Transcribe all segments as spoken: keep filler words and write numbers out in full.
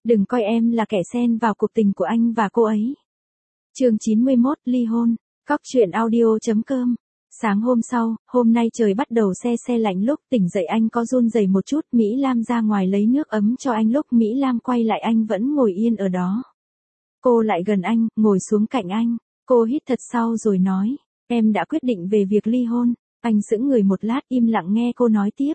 Đừng coi em là kẻ xen vào cuộc tình của anh và cô ấy. Chương chín mươi mốt, ly hôn. Cóc truyện audio chấm com. Sáng hôm sau, hôm nay trời bắt đầu se se lạnh, lúc tỉnh dậy anh có run rẩy một chút. Mỹ Lam ra ngoài lấy nước ấm cho anh, lúc Mỹ Lam quay lại anh vẫn ngồi yên ở đó. Cô lại gần anh, ngồi xuống cạnh anh. Cô hít thật sâu rồi nói, em đã quyết định về việc ly hôn. Anh sững người một lát, im lặng nghe cô nói tiếp.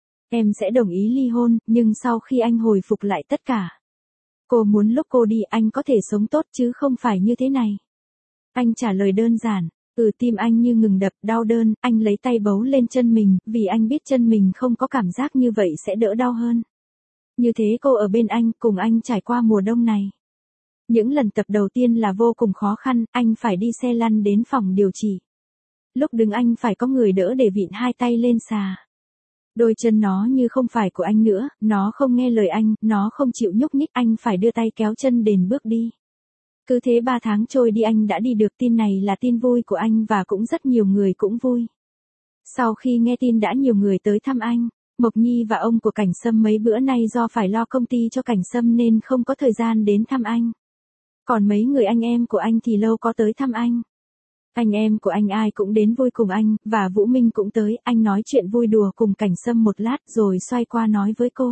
Em sẽ đồng ý ly hôn, nhưng sau khi anh hồi phục lại tất cả. Cô muốn lúc cô đi anh có thể sống tốt chứ không phải như thế này. Anh trả lời đơn giản. Ừ, tim anh như ngừng đập, đau đớn. Anh lấy tay bấu lên chân mình, vì anh biết chân mình không có cảm giác như vậy sẽ đỡ đau hơn. Như thế cô ở bên anh, cùng anh trải qua mùa đông này. Những lần tập đầu tiên là vô cùng khó khăn, anh phải đi xe lăn đến phòng điều trị. Lúc đứng anh phải có người đỡ để vịn hai tay lên xà. Đôi chân nó như không phải của anh nữa, nó không nghe lời anh, nó không chịu nhúc nhích, anh phải đưa tay kéo chân đền bước đi. Cứ thế ba tháng trôi đi anh đã đi được. Tin này là tin vui của anh và cũng rất nhiều người cũng vui. Sau khi nghe tin đã nhiều người tới thăm anh. Mộc Nhi và ông của Cảnh Sâm mấy bữa nay do phải lo công ty cho Cảnh Sâm nên không có thời gian đến thăm anh. Còn mấy người anh em của anh thì lâu có tới thăm anh. Anh em của anh ai cũng đến vui cùng anh, và Vũ Minh cũng tới. Anh nói chuyện vui đùa cùng Cảnh Sâm một lát rồi xoay qua nói với cô.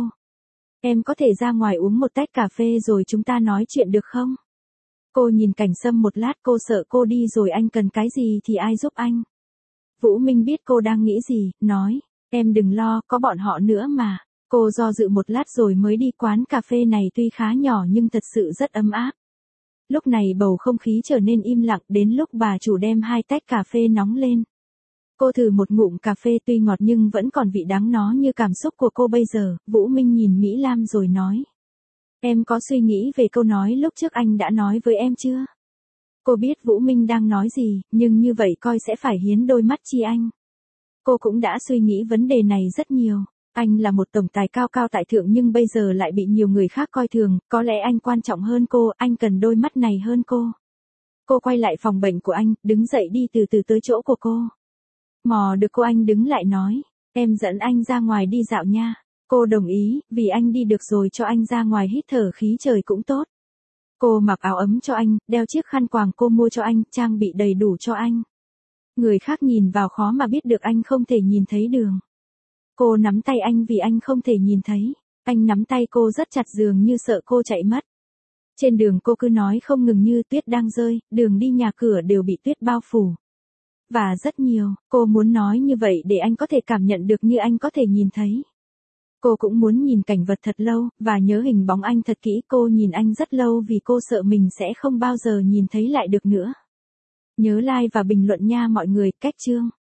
Em có thể ra ngoài uống một tách cà phê rồi chúng ta nói chuyện được không? Cô nhìn Cảnh Sâm một lát, cô sợ cô đi rồi anh cần cái gì thì ai giúp anh. Vũ Minh biết cô đang nghĩ gì, nói, em đừng lo, có bọn họ nữa mà. Cô do dự một lát rồi mới đi. Quán cà phê này tuy khá nhỏ nhưng thật sự rất ấm áp. Lúc này bầu không khí trở nên im lặng, đến lúc bà chủ đem hai tách cà phê nóng lên. Cô thử một ngụm cà phê tuy ngọt nhưng vẫn còn vị đắng, nó như cảm xúc của cô bây giờ. Vũ Minh nhìn Mỹ Lam rồi nói. Em có suy nghĩ về câu nói lúc trước anh đã nói với em chưa? Cô biết Vũ Minh đang nói gì, nhưng như vậy coi sẽ phải hiến đôi mắt chi anh. Cô cũng đã suy nghĩ vấn đề này rất nhiều. Anh là một tổng tài cao cao tại thượng nhưng bây giờ lại bị nhiều người khác coi thường, có lẽ anh quan trọng hơn cô, anh cần đôi mắt này hơn cô. Cô quay lại phòng bệnh của anh, đứng dậy đi từ từ tới chỗ của cô. Mò được cô, anh đứng lại nói, em dẫn anh ra ngoài đi dạo nha. Cô đồng ý, vì anh đi được rồi cho anh ra ngoài hít thở khí trời cũng tốt. Cô mặc áo ấm cho anh, đeo chiếc khăn quàng cô mua cho anh, trang bị đầy đủ cho anh. Người khác nhìn vào khó mà biết được anh không thể nhìn thấy đường. Cô nắm tay anh vì anh không thể nhìn thấy. Anh nắm tay cô rất chặt dường như sợ cô chạy mất. Trên đường cô cứ nói không ngừng như tuyết đang rơi, đường đi nhà cửa đều bị tuyết bao phủ. Và rất nhiều, cô muốn nói như vậy để anh có thể cảm nhận được như anh có thể nhìn thấy. Cô cũng muốn nhìn cảnh vật thật lâu, và nhớ hình bóng anh thật kỹ. Cô nhìn anh rất lâu vì cô sợ mình sẽ không bao giờ nhìn thấy lại được nữa. Nhớ like và bình luận nha mọi người. Cách chương.